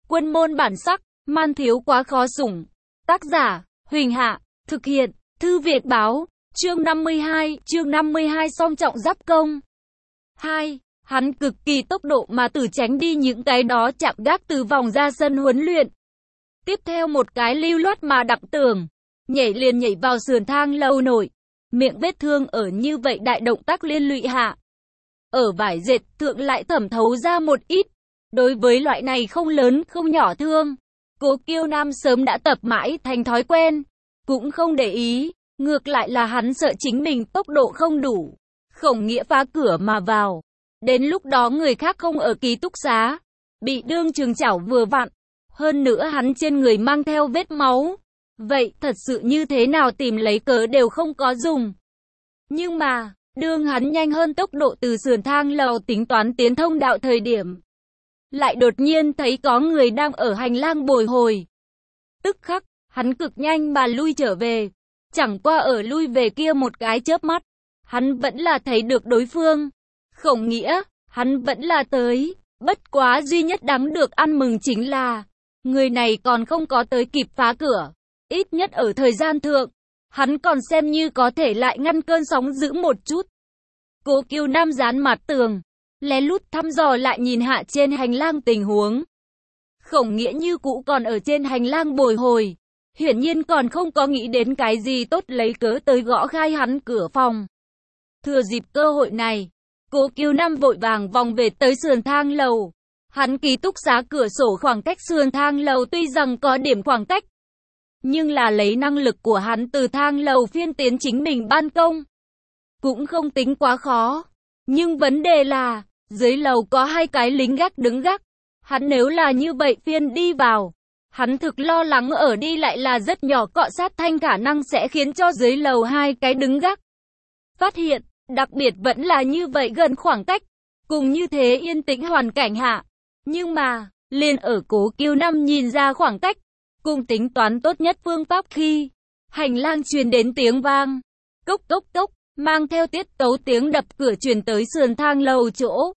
Quân môn bản sắc, man thiếu quá khó sủng. Tác giả, Huỳnh Hạ, thực hiện, Thư Việt Báo, chương 52 song trọng giáp công. 2. Hắn cực kỳ tốc độ mà tử tránh đi những cái đó chạm gác từ vòng ra sân huấn luyện. Tiếp theo một cái lưu loát mà Đặng Tường, nhảy vào sườn thang lầu nổi. Miệng vết thương ở như vậy đại động tác liên lụy hạ. Ở vải dệt thượng lại thẩm thấu ra một ít. Đối với loại này không lớn không nhỏ thương, Cố Kiêu Nam sớm đã tập mãi thành thói quen, cũng không để ý, ngược lại là hắn sợ chính mình tốc độ không đủ. Khổng Nghĩa phá cửa mà vào. Đến lúc đó người khác không ở ký túc xá, bị đương trường chảo vừa vặn. Hơn nữa hắn trên người mang theo vết máu. Vậy thật sự như thế nào tìm lấy cớ đều không có dùng. Nhưng mà, đương hắn nhanh hơn tốc độ từ sườn thang lầu tính toán tiến thông đạo thời điểm, lại đột nhiên thấy có người đang ở hành lang bồi hồi. Tức khắc, hắn cực nhanh mà lui trở về. Chẳng qua ở lui về kia một cái chớp mắt, hắn vẫn là thấy được đối phương. Khổng Nghĩa, hắn vẫn là tới. Bất quá duy nhất đáng được ăn mừng chính là, người này còn không có tới kịp phá cửa. Ít nhất ở thời gian thượng, hắn còn xem như có thể lại ngăn cơn sóng dữ một chút. Cố Kiêu Nam dán mặt tường, lén lút thăm dò lại nhìn hạ trên hành lang tình huống. Khổng Nghĩa như cũ còn ở trên hành lang bồi hồi, hiển nhiên còn không có nghĩ đến cái gì tốt lấy cớ tới gõ khai hắn cửa phòng. Thừa dịp cơ hội này, Cố Kiêu Nam vội vàng vòng về tới sườn thang lầu. Hắn ký túc xá cửa sổ khoảng cách sườn thang lầu tuy rằng có điểm khoảng cách, nhưng là lấy năng lực của hắn từ thang lầu phiên tiến chính mình ban công, cũng không tính quá khó. Nhưng vấn đề là, dưới lầu có hai cái lính gác đứng gác. Hắn nếu là như vậy phiên đi vào, hắn thực lo lắng ở đi lại là rất nhỏ cọ sát thanh khả năng sẽ khiến cho dưới lầu hai cái đứng gác phát hiện, đặc biệt vẫn là như vậy gần khoảng cách, cùng như thế yên tĩnh hoàn cảnh hạ. Nhưng mà, liền ở Cố Kiêu Nam nhìn ra khoảng cách, cùng tính toán tốt nhất phương pháp khi hành lang truyền đến tiếng vang, cốc cốc cốc, mang theo tiết tấu tiếng đập cửa truyền tới sườn thang lầu chỗ.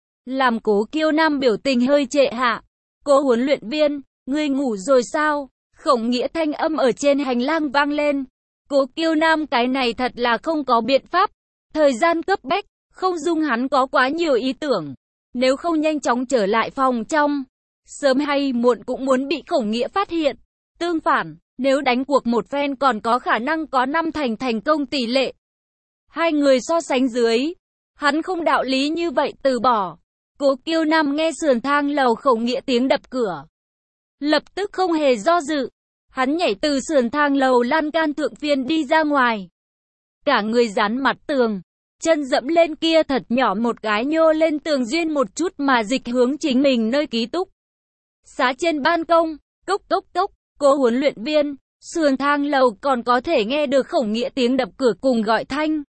Làm Cố Kiêu Nam biểu tình hơi trệ hạ. Cố huấn luyện viên, ngươi ngủ rồi sao? Khổng Nghĩa thanh âm ở trên hành lang vang lên. Cố Kiêu Nam cái này thật là không có biện pháp. Thời gian cấp bách, không dung hắn có quá nhiều ý tưởng. Nếu không nhanh chóng trở lại phòng trong, sớm hay muộn cũng muốn bị Khổng Nghĩa phát hiện. Tương phản, nếu đánh cuộc một phen còn có khả năng có 5 thành công tỷ lệ. Hai người so sánh dưới, hắn không đạo lý như vậy từ bỏ. Cố Kiêu Nam nghe sườn thang lầu Khổng Nghĩa tiếng đập cửa, lập tức không hề do dự, hắn nhảy từ sườn thang lầu lan can thượng phiên đi ra ngoài. Cả người dán mặt tường, chân dẫm lên kia thật nhỏ một cái nhô lên tường duyên một chút mà dịch hướng chính mình nơi ký túc xá trên ban công. Cốc cốc cốc, Cố huấn luyện viên, sườn thang lầu còn có thể nghe được Khổng Nghĩa tiếng đập cửa cùng gọi thanh.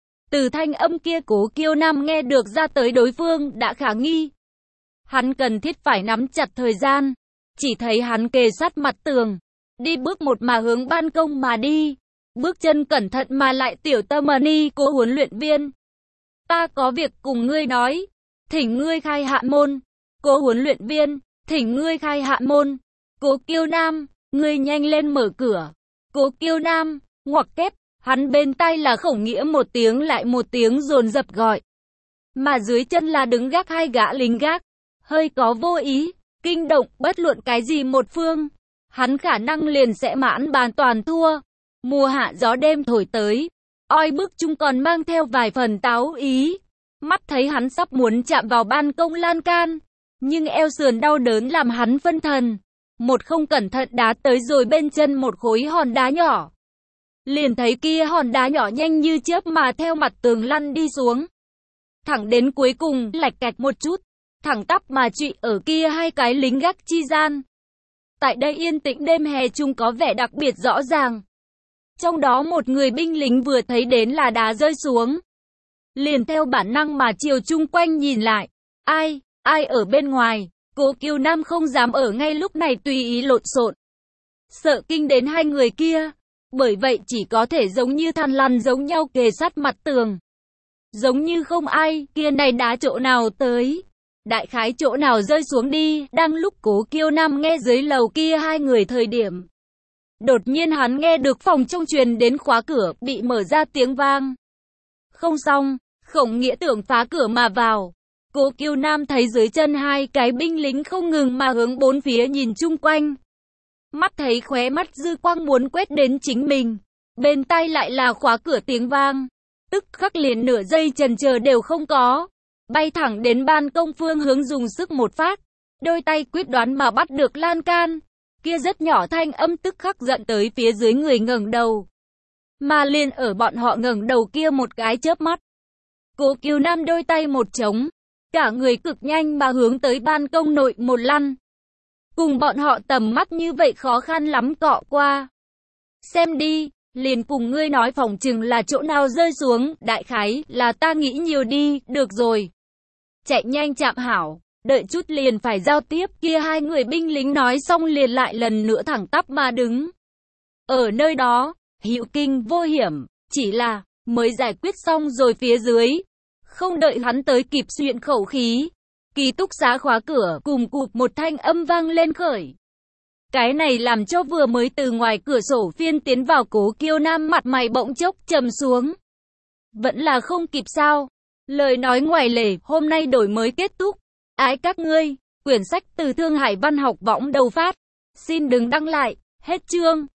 Từ thanh âm kia Cố Kiêu Nam nghe được ra tới đối phương đã khả nghi. Hắn cần thiết phải nắm chặt thời gian. Chỉ thấy hắn kề sát mặt tường, đi bước một mà hướng ban công mà đi. Bước chân cẩn thận mà lại tiểu tâm ni. Cố huấn luyện viên, ta có việc cùng ngươi nói. Thỉnh ngươi khai hạ môn. Cố huấn luyện viên, thỉnh ngươi khai hạ môn. Cố Kiêu Nam, ngươi nhanh lên mở cửa. Cố Kiêu Nam, ngoặc kép. Hắn bên tai là Khổng Nghĩa một tiếng lại một tiếng dồn dập gọi. Mà dưới chân là đứng gác hai gã lính gác. Hơi có vô ý, kinh động bất luận cái gì một phương. Hắn khả năng liền sẽ mãn bàn toàn thua. Mùa hạ gió đêm thổi tới. Oi bức chung còn mang theo vài phần táo ý. Mắt thấy hắn sắp muốn chạm vào ban công lan can. Nhưng eo sườn đau đớn làm hắn phân thần. Một không cẩn thận đá tới rồi bên chân một khối hòn đá nhỏ. Liền thấy kia hòn đá nhỏ nhanh như chớp mà theo mặt tường lăn đi xuống. Thẳng đến cuối cùng, lạch cạch một chút, thẳng tắp mà trụy ở kia hai cái lính gác chi gian. Tại đây yên tĩnh đêm hè chung có vẻ đặc biệt rõ ràng. Trong đó một người binh lính vừa thấy đến là đá rơi xuống, liền theo bản năng mà chiều chung quanh nhìn lại. Ai ở bên ngoài? Cố Kiêu Nam không dám ở ngay lúc này tùy ý lộn xộn, sợ kinh đến hai người kia. Bởi vậy chỉ có thể giống như than lằn giống nhau kề sát mặt tường. Giống như không ai, kia này đá chỗ nào tới. đại khái chỗ nào rơi xuống đi. Đang lúc Cố Kiêu Nam nghe dưới lầu kia hai người thời điểm, đột nhiên hắn nghe được phòng trong truyền đến khóa cửa bị mở ra tiếng vang. Không xong, Khổng Nghĩa tưởng phá cửa mà vào. Cố Kiêu Nam thấy dưới chân hai cái binh lính không ngừng mà hướng bốn phía nhìn chung quanh. Mắt thấy khóe mắt dư quang muốn quét đến chính mình. Bên tai lại là khóa cửa tiếng vang. Tức khắc liền nửa giây chần chờ đều không có. Bay thẳng đến ban công phương hướng dùng sức một phát. Đôi tay quyết đoán mà bắt được lan can. Kia rất nhỏ thanh âm tức khắc giận tới phía dưới người ngẩng đầu. Mà liền ở bọn họ ngẩng đầu kia một cái chớp mắt. Cố Kiêu Nam đôi tay một trống. Cả người cực nhanh mà hướng tới ban công nội một lăn. Cùng bọn họ tầm mắt như vậy khó khăn lắm cọ qua. Xem đi, liền cùng ngươi nói phòng chừng là chỗ nào rơi xuống, đại khái là ta nghĩ nhiều đi, được rồi. Chạy nhanh chạm hảo, đợi chút liền phải giao tiếp. Kia hai người binh lính nói xong liền lại lần nữa thẳng tắp mà đứng. Ở nơi đó, hữu kinh vô hiểm, chỉ là mới giải quyết xong rồi phía dưới. Không đợi hắn tới kịp xuyện khẩu khí, ký túc xá khóa cửa cùng cụp một thanh âm vang lên khởi. Cái này làm cho vừa mới từ ngoài cửa sổ phiên tiến vào Cố Kiêu Nam mặt mày bỗng chốc trầm xuống. Vẫn là không kịp sao? Lời nói ngoài lề, hôm nay đổi mới kết thúc. Ái các ngươi, quyển sách từ Thương Hải Văn học võng đầu phát. Xin đừng đăng lại, hết chương.